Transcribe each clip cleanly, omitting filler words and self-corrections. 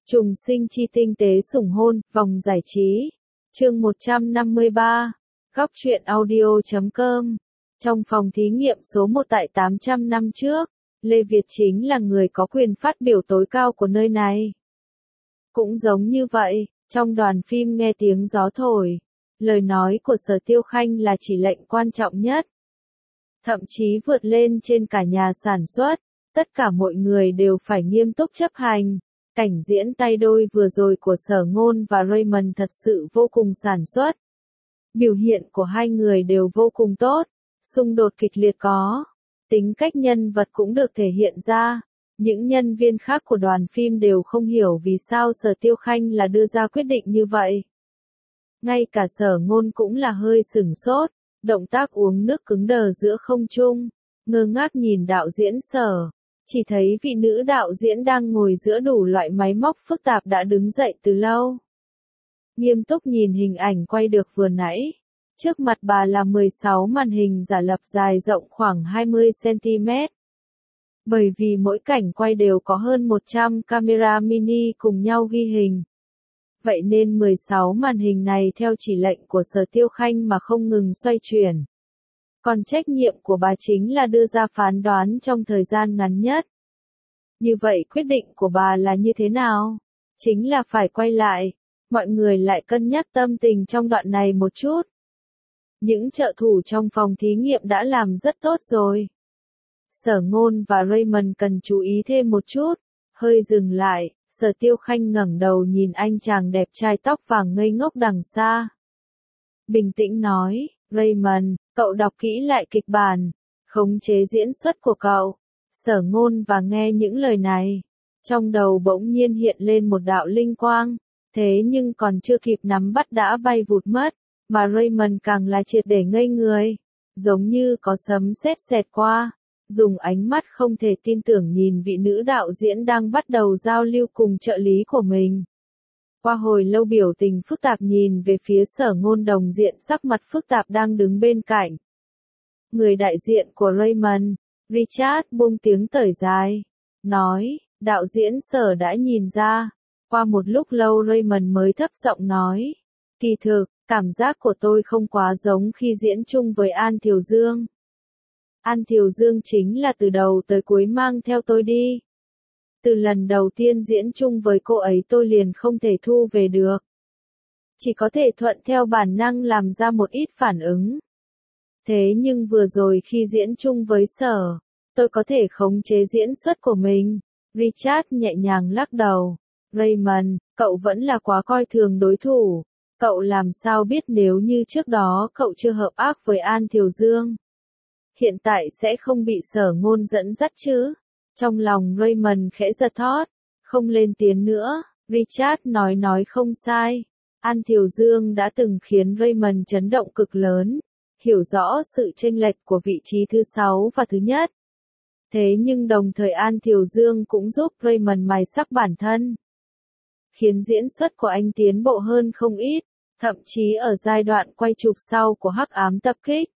Trùng sinh chi tinh tế sủng hôn, vòng giải trí. Chương 153. Góc truyện audio.com. Trong phòng thí nghiệm số 1 tại 800 năm trước, Lê Việt chính là người có quyền phát biểu tối cao của nơi này. Cũng giống như vậy, trong đoàn phim nghe tiếng gió thổi, lời nói của Sở Tiêu Khanh là chỉ lệnh quan trọng nhất. Thậm chí vượt lên trên cả nhà sản xuất, tất cả mọi người đều phải nghiêm túc chấp hành. Cảnh diễn tay đôi vừa rồi của Sở Ngôn và Raymond thật sự vô cùng sản xuất. Biểu hiện của hai người đều vô cùng tốt, xung đột kịch liệt có, tính cách nhân vật cũng được thể hiện ra. Những nhân viên khác của đoàn phim đều không hiểu vì sao Sở Tiêu Khanh là đưa ra quyết định như vậy. Ngay cả Sở Ngôn cũng là hơi sửng sốt, động tác uống nước cứng đờ giữa không trung, ngơ ngác nhìn đạo diễn Sở. Chỉ thấy vị nữ đạo diễn đang ngồi giữa đủ loại máy móc phức tạp đã đứng dậy từ lâu. Nghiêm túc nhìn hình ảnh quay được vừa nãy. Trước mặt bà là 16 màn hình giả lập dài rộng khoảng 20 cm. Bởi vì mỗi cảnh quay đều có hơn 100 camera mini cùng nhau ghi hình. Vậy nên 16 màn hình này theo chỉ lệnh của Sở Tiêu Khanh mà không ngừng xoay chuyển. Còn trách nhiệm của bà chính là đưa ra phán đoán trong thời gian ngắn nhất. Như vậy quyết định của bà là như thế nào? Chính là phải quay lại. Mọi người lại cân nhắc tâm tình trong đoạn này một chút. Những trợ thủ trong phòng thí nghiệm đã làm rất tốt rồi. Sở Ngôn và Raymond cần chú ý thêm một chút. Hơi dừng lại, Sở Tiêu Khanh ngẩng đầu nhìn anh chàng đẹp trai tóc vàng ngây ngốc đằng xa. Bình tĩnh nói, Raymond, cậu đọc kỹ lại kịch bản, khống chế diễn xuất của cậu. Sở Ngôn và nghe những lời này, trong đầu bỗng nhiên hiện lên một đạo linh quang, thế nhưng còn chưa kịp nắm bắt đã bay vụt mất, mà Raymond càng là triệt để ngây người, giống như có sấm sét xẹt qua, dùng ánh mắt không thể tin tưởng nhìn vị nữ đạo diễn đang bắt đầu giao lưu cùng trợ lý của mình. Qua hồi lâu biểu tình phức tạp nhìn về phía Sở Ngôn đồng diện sắc mặt phức tạp đang đứng bên cạnh. Người đại diện của Raymond, Richard buông tiếng thở dài, nói, đạo diễn Sở đã nhìn ra. Qua một lúc lâu Raymond mới thấp giọng nói, kỳ thực, cảm giác của tôi không quá giống khi diễn chung với An Thiều Dương. An Thiều Dương chính là từ đầu tới cuối mang theo tôi đi. Từ lần đầu tiên diễn chung với cô ấy tôi liền không thể thu về được. Chỉ có thể thuận theo bản năng làm ra một ít phản ứng. Thế nhưng vừa rồi khi diễn chung với Sở, tôi có thể khống chế diễn xuất của mình. Richard nhẹ nhàng lắc đầu. Raymond, cậu vẫn là quá coi thường đối thủ. Cậu làm sao biết nếu như trước đó cậu chưa hợp ác với An Thiều Dương, hiện tại sẽ không bị Sở Ngôn dẫn dắt chứ? Trong lòng Raymond khẽ giật thót, không lên tiếng nữa. Richard nói không sai. An Thiều Dương đã từng khiến Raymond chấn động cực lớn, hiểu rõ sự chênh lệch của vị trí thứ 6 và thứ nhất. Thế nhưng đồng thời An Thiều Dương cũng giúp Raymond mài sắc bản thân, khiến diễn xuất của anh tiến bộ hơn không ít, thậm chí ở giai đoạn quay chụp sau của Hắc Ám Tập Kích.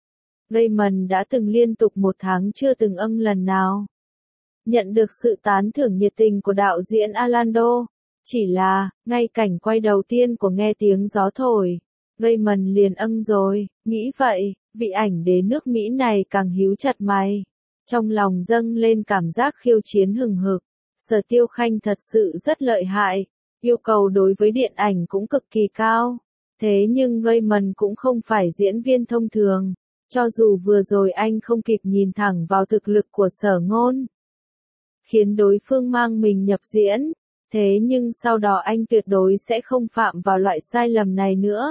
Raymond đã từng liên tục 1 tháng chưa từng lần nào nhận được sự tán thưởng nhiệt tình của đạo diễn Orlando. Chỉ là, ngay cảnh quay đầu tiên của Nghe Tiếng Gió Thổi, Raymond liền rồi, nghĩ vậy, vị ảnh đế nước Mỹ này càng híu chặt mày. Trong lòng dâng lên cảm giác khiêu chiến hừng hực. Sở Tiêu Khanh thật sự rất lợi hại, yêu cầu đối với điện ảnh cũng cực kỳ cao. Thế nhưng Raymond cũng không phải diễn viên thông thường, cho dù vừa rồi anh không kịp nhìn thẳng vào thực lực của Sở Ngôn, khiến đối phương mang mình nhập diễn, thế nhưng sau đó anh tuyệt đối sẽ không phạm vào loại sai lầm này nữa.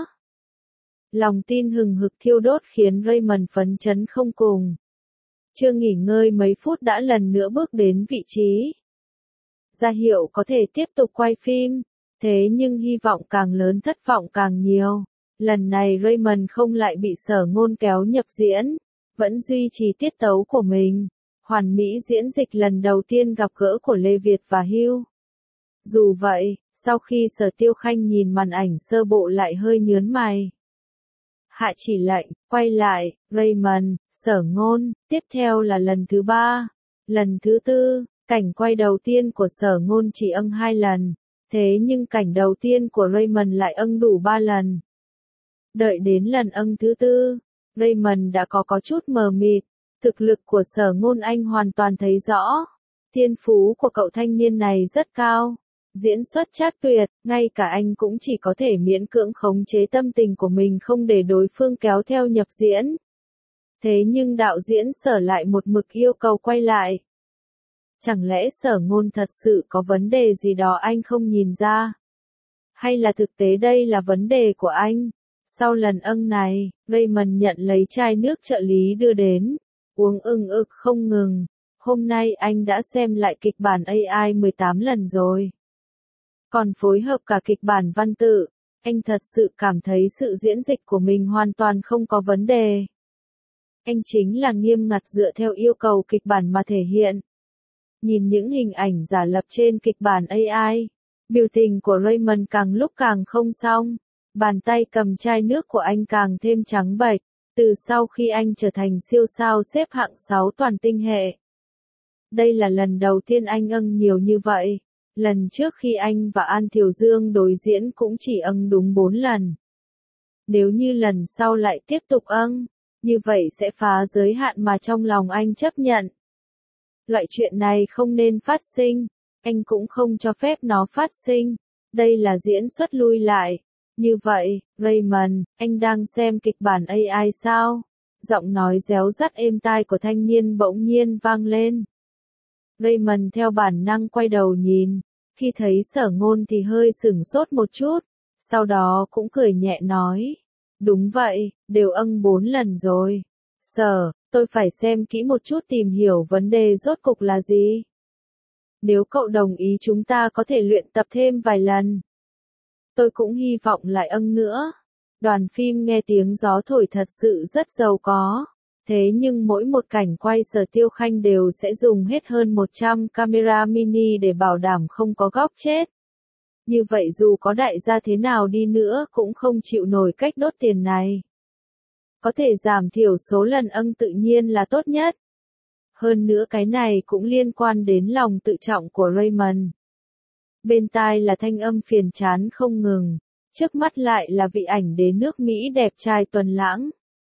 Lòng tin hừng hực thiêu đốt khiến Raymond phấn chấn không cùng. Chưa nghỉ ngơi mấy phút đã lần nữa bước đến vị trí ra hiệu có thể tiếp tục quay phim, thế nhưng hy vọng càng lớn thất vọng càng nhiều. Lần này Raymond không lại bị Sở Ngôn kéo nhập diễn, vẫn duy trì tiết tấu của mình, hoàn mỹ diễn dịch lần đầu tiên gặp gỡ của Lê Việt và Hugh. Dù vậy, sau khi Sở Tiêu Khanh nhìn màn ảnh sơ bộ lại hơi nhớn mày. Hạ chỉ lệnh, quay lại, Raymond, Sở Ngôn, tiếp theo là lần thứ 3, lần thứ 4, cảnh quay đầu tiên của Sở Ngôn chỉ 2 lần, Thế nhưng cảnh đầu tiên của Raymond lại âng đủ 3 lần. Đợi đến lần âng thứ 4, Raymond đã có chút mờ mịt, thực lực của Sở Ngôn anh hoàn toàn thấy rõ. Thiên phú của cậu thanh niên này rất cao, diễn xuất chắc tuyệt, ngay cả anh cũng chỉ có thể miễn cưỡng khống chế tâm tình của mình không để đối phương kéo theo nhập diễn. Thế nhưng đạo diễn Sở lại một mực yêu cầu quay lại. Chẳng lẽ Sở Ngôn thật sự có vấn đề gì đó anh không nhìn ra? Hay là thực tế đây là vấn đề của anh? Sau lần âng này, Raymond nhận lấy chai nước trợ lý đưa đến, uống ực không ngừng. Hôm nay anh đã xem lại kịch bản AI 18 lần rồi. Còn phối hợp cả kịch bản văn tự, anh thật sự cảm thấy sự diễn dịch của mình hoàn toàn không có vấn đề. Anh chính là nghiêm ngặt dựa theo yêu cầu kịch bản mà thể hiện. Nhìn những hình ảnh giả lập trên kịch bản AI, biểu tình của Raymond càng lúc càng không xong. Bàn tay cầm chai nước của anh càng thêm trắng bệch, từ sau khi anh trở thành siêu sao xếp hạng 6 toàn tinh hệ. Đây là lần đầu tiên anh âng nhiều như vậy. Lần trước khi anh và An Thiều Dương đối diễn cũng chỉ âng đúng 4 lần. Nếu như lần sau lại tiếp tục âng, như vậy sẽ phá giới hạn mà trong lòng anh chấp nhận. Loại chuyện này không nên phát sinh, anh cũng không cho phép nó phát sinh. Đây là diễn xuất lui lại. Như vậy, Raymond, anh đang xem kịch bản AI sao? Giọng nói réo rắt êm tai của thanh niên bỗng nhiên vang lên. Raymond theo bản năng quay đầu nhìn, khi thấy Sở Ngôn thì hơi sửng sốt một chút, sau đó cũng cười nhẹ nói. Đúng vậy, đều âng 4 lần rồi. Sở, tôi phải xem kỹ một chút tìm hiểu vấn đề rốt cục là gì. Nếu cậu đồng ý chúng ta có thể luyện tập thêm vài lần. Tôi cũng hy vọng lại âng nữa. Đoàn phim nghe tiếng gió thổi thật sự rất giàu có. Thế nhưng mỗi một cảnh quay Sở Tiêu Khanh đều sẽ dùng hết hơn 100 camera mini để bảo đảm không có góc chết. Như vậy dù có đại gia thế nào đi nữa cũng không chịu nổi cách đốt tiền này. Có thể giảm thiểu số lần âng tự nhiên là tốt nhất. Hơn nữa cái này cũng liên quan đến lòng tự trọng của Raymond. Bên tai là thanh âm phiền chán không ngừng, trước mắt lại là vị ảnh đế nước Mỹ đẹp trai tuần lãng.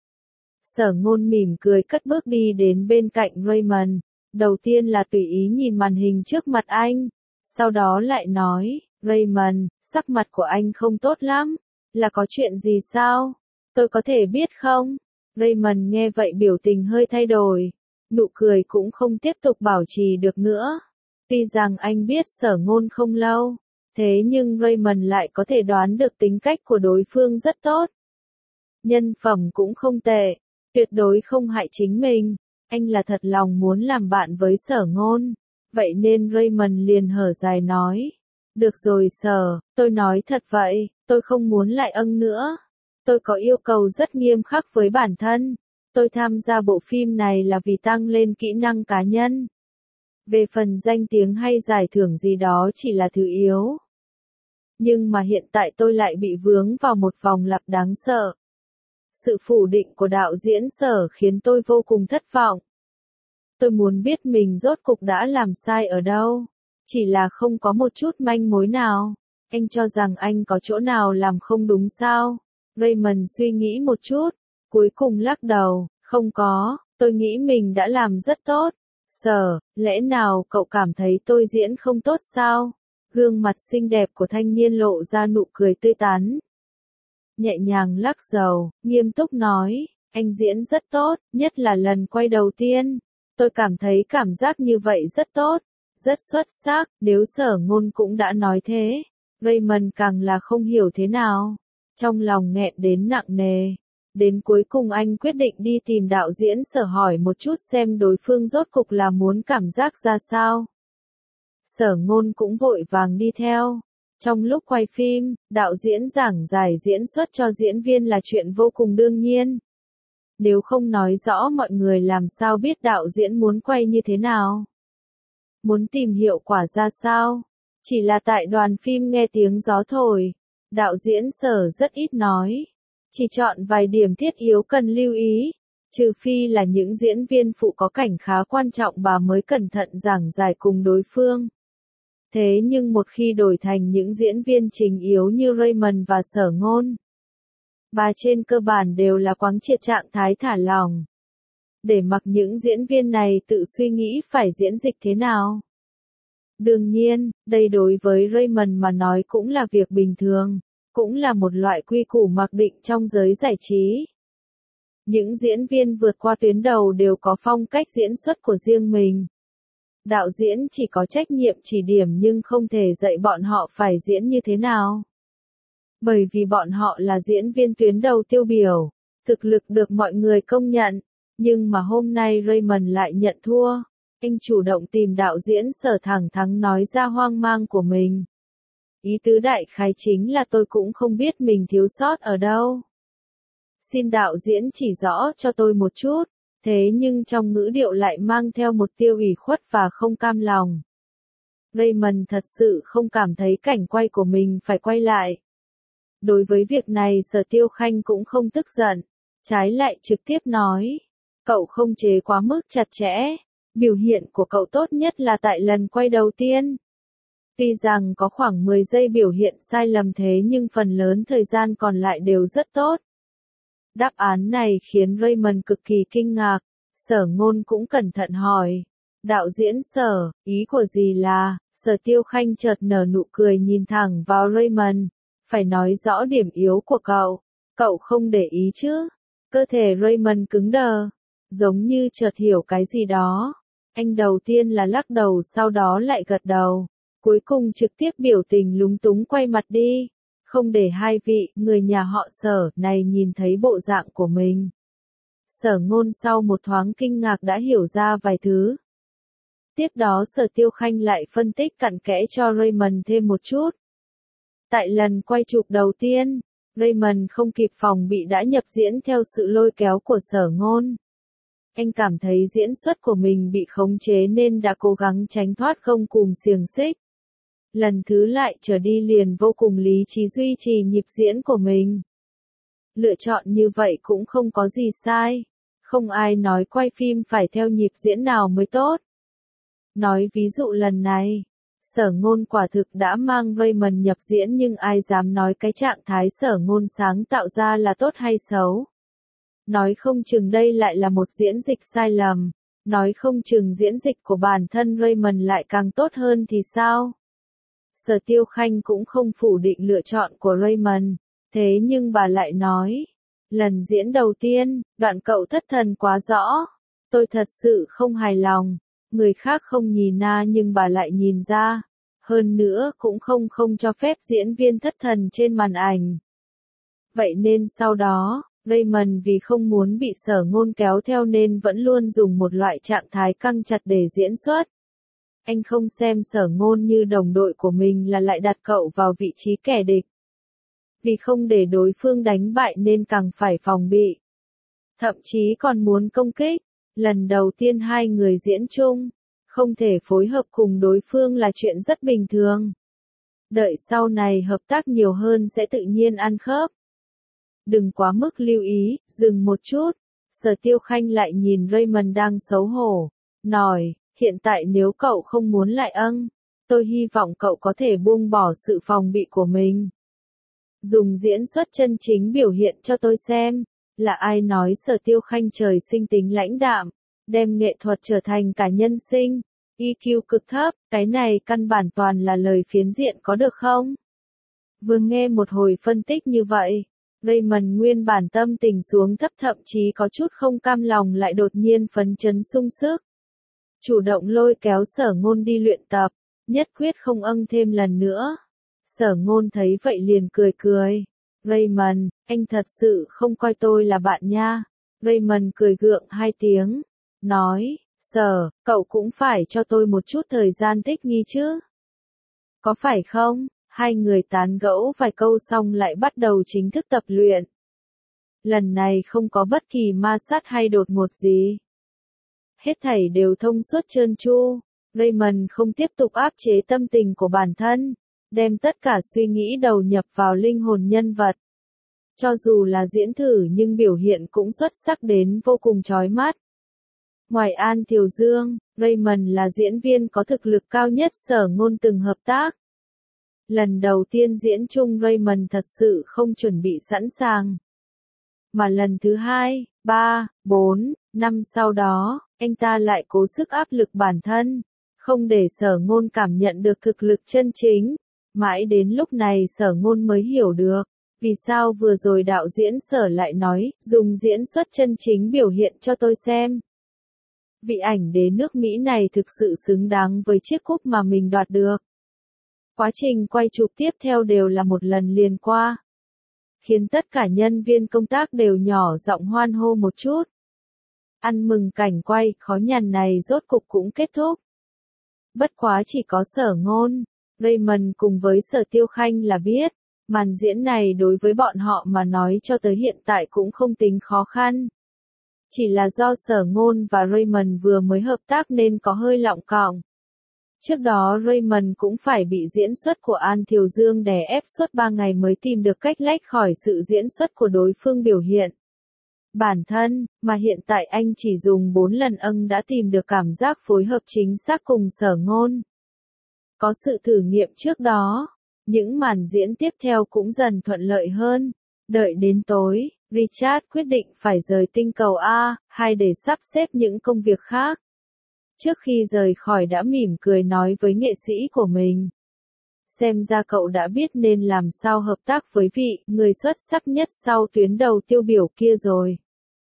Sở Ngôn mỉm cười cất bước đi đến bên cạnh Raymond, đầu tiên là tùy ý nhìn màn hình trước mặt anh, sau đó lại nói, Raymond, sắc mặt của anh không tốt lắm, là có chuyện gì sao? Tôi có thể biết không? Raymond nghe vậy biểu tình hơi thay đổi, nụ cười cũng không tiếp tục bảo trì được nữa. Tuy rằng anh biết Sở Ngôn không lâu, thế nhưng Raymond lại có thể đoán được tính cách của đối phương rất tốt. Nhân phẩm cũng không tệ, tuyệt đối không hại chính mình, anh là thật lòng muốn làm bạn với Sở Ngôn. Vậy nên Raymond liền hở dài nói, được rồi Sở, tôi nói thật vậy, tôi không muốn lại âng nữa. Tôi có yêu cầu rất nghiêm khắc với bản thân. Tôi tham gia bộ phim này là vì tăng lên kỹ năng cá nhân. Về phần danh tiếng hay giải thưởng gì đó chỉ là thứ yếu. Nhưng mà hiện tại tôi lại bị vướng vào một vòng lặp đáng sợ. Sự phủ định của đạo diễn Sở khiến tôi vô cùng thất vọng. Tôi muốn biết mình rốt cục đã làm sai ở đâu. Chỉ là không có một chút manh mối nào. Anh cho rằng anh có chỗ nào làm không đúng sao? Raymond suy nghĩ một chút, cuối cùng lắc đầu, không có, tôi nghĩ mình đã làm rất tốt. Sở, lẽ nào cậu cảm thấy tôi diễn không tốt sao? Gương mặt xinh đẹp của thanh niên lộ ra nụ cười tươi tắn. Nhẹ nhàng lắc đầu, nghiêm túc nói, anh diễn rất tốt, nhất là lần quay đầu tiên. Tôi cảm thấy cảm giác như vậy rất tốt, rất xuất sắc, nếu Sở Ngôn cũng đã nói thế. Raymond càng là không hiểu thế nào. Trong lòng nghẹn đến nặng nề. Đến cuối cùng anh quyết định đi tìm đạo diễn Sở hỏi một chút xem đối phương rốt cục là muốn cảm giác ra sao. Sở Ngôn cũng vội vàng đi theo. Trong lúc quay phim, đạo diễn giảng giải diễn xuất cho diễn viên là chuyện vô cùng đương nhiên. Nếu không nói rõ mọi người làm sao biết đạo diễn muốn quay như thế nào. Muốn tìm hiệu quả ra sao. Chỉ là tại đoàn phim nghe tiếng gió thổi. Đạo diễn Sở rất ít nói. Chỉ chọn vài điểm thiết yếu cần lưu ý. Trừ phi là những diễn viên phụ có cảnh khá quan trọng bà mới cẩn thận giảng giải cùng đối phương. Thế nhưng một khi đổi thành những diễn viên chính yếu như Raymond và Sở Ngôn, bà trên cơ bản đều là quáng triệt trạng thái thả lỏng. Để mặc những diễn viên này tự suy nghĩ phải diễn dịch thế nào. Đương nhiên, đây đối với Raymond mà nói cũng là việc bình thường, cũng là một loại quy củ mặc định trong giới giải trí. Những diễn viên vượt qua tuyến đầu đều có phong cách diễn xuất của riêng mình. Đạo diễn chỉ có trách nhiệm chỉ điểm nhưng không thể dạy bọn họ phải diễn như thế nào. Bởi vì bọn họ là diễn viên tuyến đầu tiêu biểu, thực lực được mọi người công nhận, nhưng mà hôm nay Raymond lại nhận thua. Anh chủ động tìm đạo diễn Sở thẳng thắn nói ra hoang mang của mình. Ý tứ đại khái chính là tôi cũng không biết mình thiếu sót ở đâu. Xin đạo diễn chỉ rõ cho tôi một chút, thế nhưng trong ngữ điệu lại mang theo một tia ủy khuất và không cam lòng. Raymond thật sự không cảm thấy cảnh quay của mình phải quay lại. Đối với việc này Sở Tiêu Khanh cũng không tức giận, trái lại trực tiếp nói, cậu không chế quá mức chặt chẽ, biểu hiện của cậu tốt nhất là tại lần quay đầu tiên. Tuy rằng có khoảng 10 giây biểu hiện sai lầm thế nhưng phần lớn thời gian còn lại đều rất tốt. Đáp án này khiến Raymond cực kỳ kinh ngạc, Sở Ngôn cũng cẩn thận hỏi. Đạo diễn Sở, ý của gì là, Sở Tiêu Khanh chợt nở nụ cười nhìn thẳng vào Raymond, phải nói rõ điểm yếu của cậu không để ý chứ. Cơ thể Raymond cứng đờ, giống như chợt hiểu cái gì đó. Anh đầu tiên là lắc đầu sau đó lại gật đầu, cuối cùng trực tiếp biểu tình lúng túng quay mặt đi. Không để hai vị người nhà họ Sở này nhìn thấy bộ dạng của mình. Sở Ngôn sau một thoáng kinh ngạc đã hiểu ra vài thứ. Tiếp đó Sở Tiêu Khanh lại phân tích cặn kẽ cho Raymond thêm một chút. Tại lần quay chụp đầu tiên, Raymond không kịp phòng bị đã nhập diễn theo sự lôi kéo của Sở Ngôn. Anh cảm thấy diễn xuất của mình bị khống chế nên đã cố gắng tránh thoát gông cùm xiềng xích. Lần thứ lại trở đi liền vô cùng lý trí duy trì nhịp diễn của mình. Lựa chọn như vậy cũng không có gì sai. Không ai nói quay phim phải theo nhịp diễn nào mới tốt. Nói ví dụ lần này, Sở Ngôn quả thực đã mang Raymond nhập diễn nhưng ai dám nói cái trạng thái Sở Ngôn sáng tạo ra là tốt hay xấu. Nói không chừng đây lại là một diễn dịch sai lầm. Nói không chừng diễn dịch của bản thân Raymond lại càng tốt hơn thì sao? Sở Tiêu Khanh cũng không phủ định lựa chọn của Raymond, thế nhưng bà lại nói, lần diễn đầu tiên, đoạn cậu thất thần quá rõ, tôi thật sự không hài lòng, người khác không nhìn nhưng bà lại nhìn ra, hơn nữa cũng không cho phép diễn viên thất thần trên màn ảnh. Vậy nên sau đó, Raymond vì không muốn bị Sở Ngôn kéo theo nên vẫn luôn dùng một loại trạng thái căng chặt để diễn xuất. Anh không xem Sở Ngôn như đồng đội của mình là lại đặt cậu vào vị trí kẻ địch. Vì không để đối phương đánh bại nên càng phải phòng bị. Thậm chí còn muốn công kích. Lần đầu tiên hai người diễn chung, không thể phối hợp cùng đối phương là chuyện rất bình thường. Đợi sau này hợp tác nhiều hơn sẽ tự nhiên ăn khớp. Đừng quá mức lưu ý, dừng một chút. Sở Tiêu Khanh lại nhìn Raymond đang xấu hổ, nói. Hiện tại nếu cậu không muốn lại tôi hy vọng cậu có thể buông bỏ sự phòng bị của mình. Dùng diễn xuất chân chính biểu hiện cho tôi xem, là ai nói Sở Tiêu Khanh trời sinh tính lãnh đạm, đem nghệ thuật trở thành cả nhân sinh, EQ cực thấp, cái này căn bản toàn là lời phiến diện có được không? Vừa nghe một hồi phân tích như vậy, Raymond nguyên bản tâm tình xuống thấp thậm chí có chút không cam lòng lại đột nhiên phấn chấn sung sức. Chủ động lôi kéo Sở Ngôn đi luyện tập, nhất quyết không thêm lần nữa. Sở Ngôn thấy vậy liền cười. Raymond, anh thật sự không coi tôi là bạn nha. Raymond cười gượng hai tiếng, nói, Sở, cậu cũng phải cho tôi một chút thời gian thích nghi chứ. Có phải không? Hai người tán gẫu vài câu xong lại bắt đầu chính thức tập luyện. Lần này không có bất kỳ ma sát hay đột ngột gì. Hết thảy đều thông suốt trơn tru. Raymond không tiếp tục áp chế tâm tình của bản thân, đem tất cả suy nghĩ đầu nhập vào linh hồn nhân vật. Cho dù là diễn thử nhưng biểu hiện cũng xuất sắc đến vô cùng chói mắt. Ngoài An Thiều Dương, Raymond là diễn viên có thực lực cao nhất Sở Ngôn từng hợp tác. Lần đầu tiên diễn chung Raymond thật sự không chuẩn bị sẵn sàng. Mà lần thứ 2, 3, 4, 5 sau đó, anh ta lại cố sức áp lực bản thân, không để Sở Ngôn cảm nhận được thực lực chân chính. Mãi đến lúc này Sở Ngôn mới hiểu được, vì sao vừa rồi đạo diễn Sở lại nói, dùng diễn xuất chân chính biểu hiện cho tôi xem. Vị ảnh đế nước Mỹ này thực sự xứng đáng với chiếc cúp mà mình đoạt được. Quá trình quay chụp tiếp theo đều là một lần liền qua, khiến tất cả nhân viên công tác đều nhỏ giọng hoan hô một chút. Ăn mừng cảnh quay khó nhằn này rốt cục cũng kết thúc. Bất quá chỉ có Sở Ngôn, Raymond cùng với Sở Tiêu Khanh là biết, màn diễn này đối với bọn họ mà nói cho tới hiện tại cũng không tính khó khăn. Chỉ là do Sở Ngôn và Raymond vừa mới hợp tác nên có hơi lọng cọng. Trước đó Raymond cũng phải bị diễn xuất của An Thiều Dương đè ép suốt 3 ngày mới tìm được cách lách khỏi sự diễn xuất của đối phương biểu hiện. Bản thân, mà hiện tại anh chỉ dùng 4 lần đã tìm được cảm giác phối hợp chính xác cùng Sở Ngôn. Có sự thử nghiệm trước đó, những màn diễn tiếp theo cũng dần thuận lợi hơn. Đợi đến tối, Richard quyết định phải rời tinh cầu A2 để sắp xếp những công việc khác. Trước khi rời khỏi đã mỉm cười nói với nghệ sĩ của mình. Xem ra cậu đã biết nên làm sao hợp tác với vị người xuất sắc nhất sau tuyến đầu tiêu biểu kia rồi.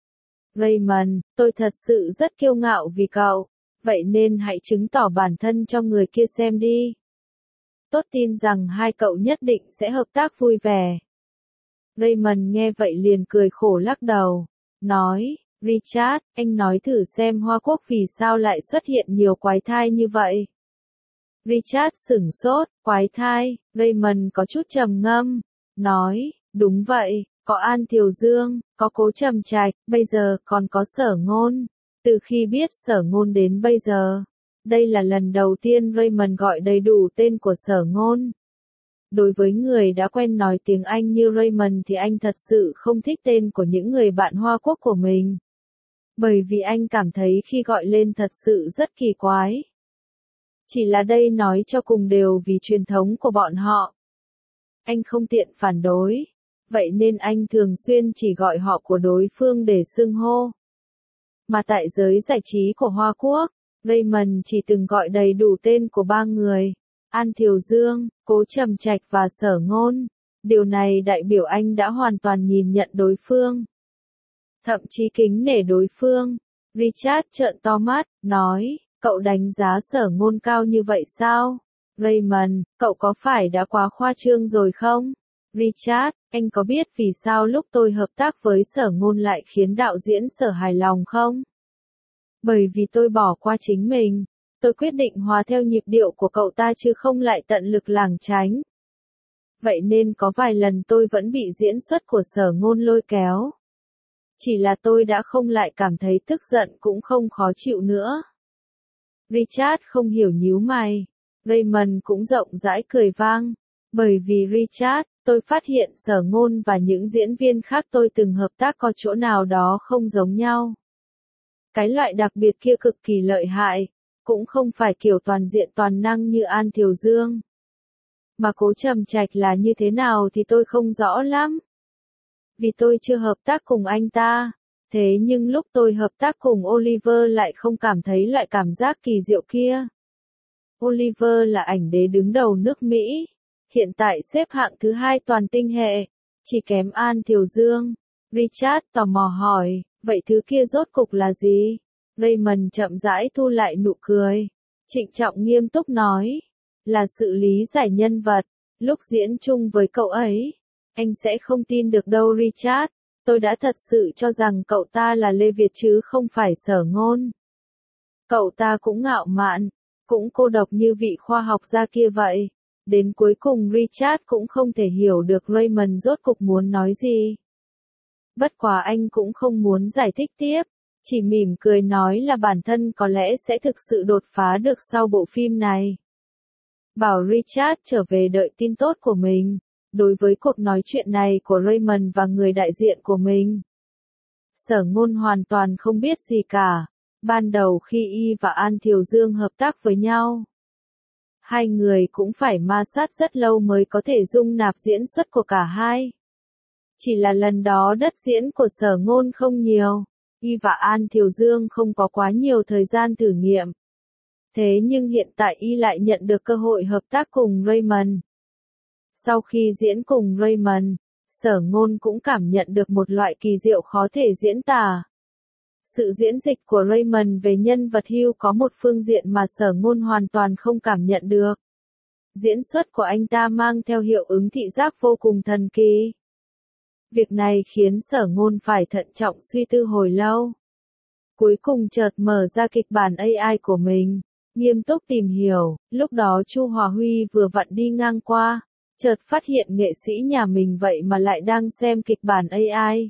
Raymond, tôi thật sự rất kiêu ngạo vì cậu, vậy nên hãy chứng tỏ bản thân cho người kia xem đi. Tốt tin rằng hai cậu nhất định sẽ hợp tác vui vẻ. Raymond nghe vậy liền cười khổ lắc đầu, nói, Richard, anh nói thử xem Hoa Quốc vì sao lại xuất hiện nhiều quái thai như vậy. Richard sửng sốt, quái thai, Raymond có chút trầm ngâm, nói, đúng vậy, có An Thiều Dương, có Cố Trầm Trạch, bây giờ còn có Sở Ngôn. Từ khi biết Sở Ngôn đến bây giờ, đây là lần đầu tiên Raymond gọi đầy đủ tên của Sở Ngôn. Đối với người đã quen nói tiếng Anh như Raymond thì anh thật sự không thích tên của những người bạn Hoa Quốc của mình. Bởi vì anh cảm thấy khi gọi lên thật sự rất kỳ quái. Chỉ là đây nói cho cùng đều vì truyền thống của bọn họ. Anh không tiện phản đối, vậy nên anh thường xuyên chỉ gọi họ của đối phương để xưng hô. Mà tại giới giải trí của Hoa Quốc, Raymond chỉ từng gọi đầy đủ tên của 3 người, An Thiều Dương, Cố Trầm Trạch và Sở Ngôn. Điều này đại biểu anh đã hoàn toàn nhìn nhận đối phương. Thậm chí kính nể đối phương. Richard trợn to mắt, nói, cậu đánh giá Sở Ngôn cao như vậy sao? Raymond, cậu có phải đã quá khoa trương rồi không? Richard, anh có biết vì sao lúc tôi hợp tác với Sở Ngôn lại khiến đạo diễn Sở hài lòng không? Bởi vì tôi bỏ qua chính mình. Tôi quyết định hòa theo nhịp điệu của cậu ta chứ không lại tận lực lảng tránh. Vậy nên có vài lần tôi vẫn bị diễn xuất của Sở Ngôn lôi kéo. Chỉ là tôi đã không lại cảm thấy tức giận cũng không khó chịu nữa. Richard không hiểu nhíu mày. Raymond cũng rộng rãi cười vang. Bởi vì Richard, tôi phát hiện Sở Ngôn và những diễn viên khác tôi từng hợp tác có chỗ nào đó không giống nhau. Cái loại đặc biệt kia cực kỳ lợi hại, cũng không phải kiểu toàn diện toàn năng như An Thiều Dương. Mà Cố Trầm Trạch là như thế nào thì tôi không rõ lắm. Vì tôi chưa hợp tác cùng anh ta. Thế nhưng lúc tôi hợp tác cùng Oliver lại không cảm thấy loại cảm giác kỳ diệu kia. Oliver là ảnh đế đứng đầu nước Mỹ. Hiện tại xếp hạng thứ 2 toàn tinh hệ. Chỉ kém An Thiều Dương. Richard tò mò hỏi, vậy thứ kia rốt cục là gì? Raymond chậm rãi thu lại nụ cười. Trịnh trọng nghiêm túc nói. Là sự lý giải nhân vật. Lúc diễn chung với cậu ấy. Anh sẽ không tin được đâu Richard. Tôi đã thật sự cho rằng cậu ta là Lê Việt chứ không phải Sở Ngôn. Cậu ta cũng ngạo mạn. Cũng cô độc như vị khoa học gia kia vậy. Đến cuối cùng Richard cũng không thể hiểu được Raymond rốt cục muốn nói gì. Bất quá anh cũng không muốn giải thích tiếp. Chỉ mỉm cười nói là bản thân có lẽ sẽ thực sự đột phá được sau bộ phim này. Bảo Richard trở về đợi tin tốt của mình. Đối với cuộc nói chuyện này của Raymond và người đại diện của mình, Sở Ngôn hoàn toàn không biết gì cả. Ban đầu khi Y và An Thiều Dương hợp tác với nhau, hai người cũng phải ma sát rất lâu mới có thể dung nạp diễn xuất của cả hai. Chỉ là lần đó đất diễn của Sở Ngôn không nhiều, Y và An Thiều Dương không có quá nhiều thời gian thử nghiệm. Thế nhưng hiện tại Y lại nhận được cơ hội hợp tác cùng Raymond. Sau khi diễn cùng Raymond, Sở Ngôn cũng cảm nhận được một loại kỳ diệu khó thể diễn tả. Sự diễn dịch của Raymond về nhân vật Hugh có một phương diện mà Sở Ngôn hoàn toàn không cảm nhận được. Diễn xuất của anh ta mang theo hiệu ứng thị giác vô cùng thần kỳ. Việc này khiến Sở Ngôn phải thận trọng suy tư hồi lâu. Cuối cùng chợt mở ra kịch bản AI của mình, nghiêm túc tìm hiểu. Lúc đó Chu Hòa Huy vừa vặn đi ngang qua, chợt phát hiện nghệ sĩ nhà mình vậy mà lại đang xem kịch bản AI.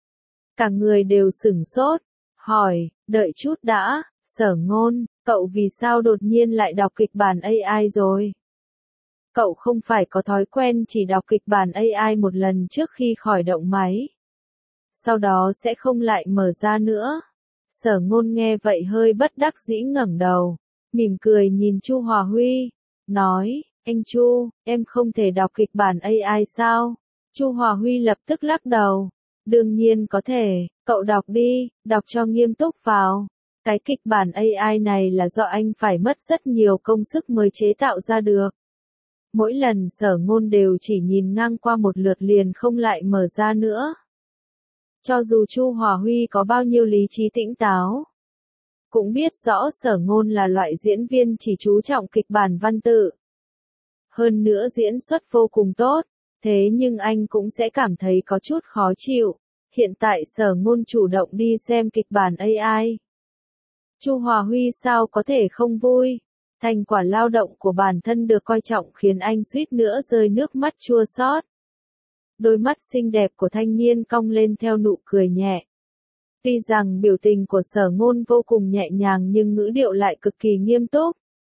Cả người đều sửng sốt, hỏi, đợi chút đã, Sở Ngôn, cậu vì sao đột nhiên lại đọc kịch bản AI rồi? Cậu không phải có thói quen chỉ đọc kịch bản AI một lần trước khi khởi động máy. Sau đó sẽ không lại mở ra nữa. Sở Ngôn nghe vậy hơi bất đắc dĩ ngẩng đầu, mỉm cười nhìn Chu Hòa Huy, nói, anh Chu, em không thể đọc kịch bản AI sao? Chu Hòa Huy lập tức lắc đầu, đương nhiên có thể, cậu đọc đi, đọc cho nghiêm túc vào. Cái kịch bản AI này là do anh phải mất rất nhiều công sức mới chế tạo ra được. Mỗi lần Sở Ngôn đều chỉ nhìn ngang qua một lượt liền không lại mở ra nữa. Cho dù Chu Hòa Huy có bao nhiêu lý trí tĩnh táo, cũng biết rõ Sở Ngôn là loại diễn viên chỉ chú trọng kịch bản văn tự. Hơn nữa diễn xuất vô cùng tốt, thế nhưng anh cũng sẽ cảm thấy có chút khó chịu. Hiện tại Sở Ngôn chủ động đi xem kịch bản AI. Chu Hòa Huy sao có thể không vui? Thành quả lao động của bản thân được coi trọng khiến anh suýt nữa rơi nước mắt chua xót. Đôi mắt xinh đẹp của thanh niên cong lên theo nụ cười nhẹ. Tuy rằng biểu tình của Sở Ngôn vô cùng nhẹ nhàng nhưng ngữ điệu lại cực kỳ nghiêm túc.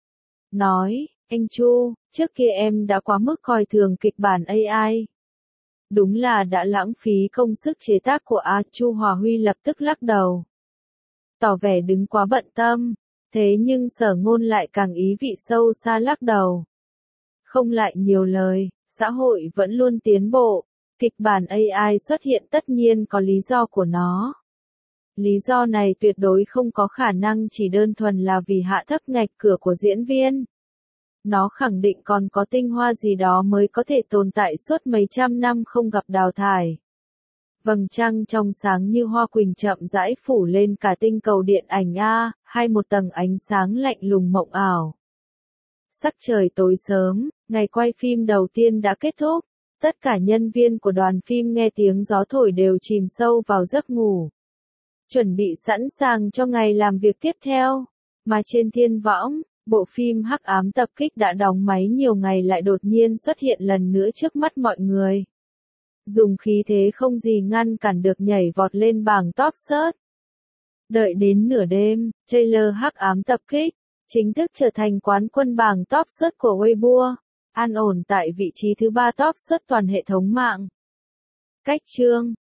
Nói, anh Chu, trước kia em đã quá mức coi thường kịch bản AI. Đúng là đã lãng phí công sức chế tác của Chu Hòa Huy lập tức lắc đầu, tỏ vẻ đứng quá bận tâm. Thế nhưng Sở Ngôn lại càng ý vị sâu xa lắc đầu. Không lại nhiều lời, xã hội vẫn luôn tiến bộ, kịch bản AI xuất hiện tất nhiên có lý do của nó. Lý do này tuyệt đối không có khả năng chỉ đơn thuần là vì hạ thấp ngạch cửa của diễn viên. Nó khẳng định còn có tinh hoa gì đó mới có thể tồn tại suốt mấy trăm năm không gặp đào thải. Vầng trăng trong sáng như hoa quỳnh chậm rãi phủ lên cả tinh cầu điện ảnh hay một tầng ánh sáng lạnh lùng mộng ảo. Sắc trời tối sớm, ngày quay phim đầu tiên đã kết thúc. Tất cả nhân viên của đoàn phim nghe tiếng gió thổi đều chìm sâu vào giấc ngủ. Chuẩn bị sẵn sàng cho ngày làm việc tiếp theo. Mà trên thiên võng, bộ phim Hắc Ám Tập Kích đã đóng máy nhiều ngày lại đột nhiên xuất hiện lần nữa trước mắt mọi người. Dùng khí thế không gì ngăn cản được nhảy vọt lên bảng top search. Đợi đến nửa đêm, trailer Hắc Ám Tập Kích chính thức trở thành quán quân bảng top search của Weibo, an ổn tại vị trí thứ 3 top search toàn hệ thống mạng. Cách chương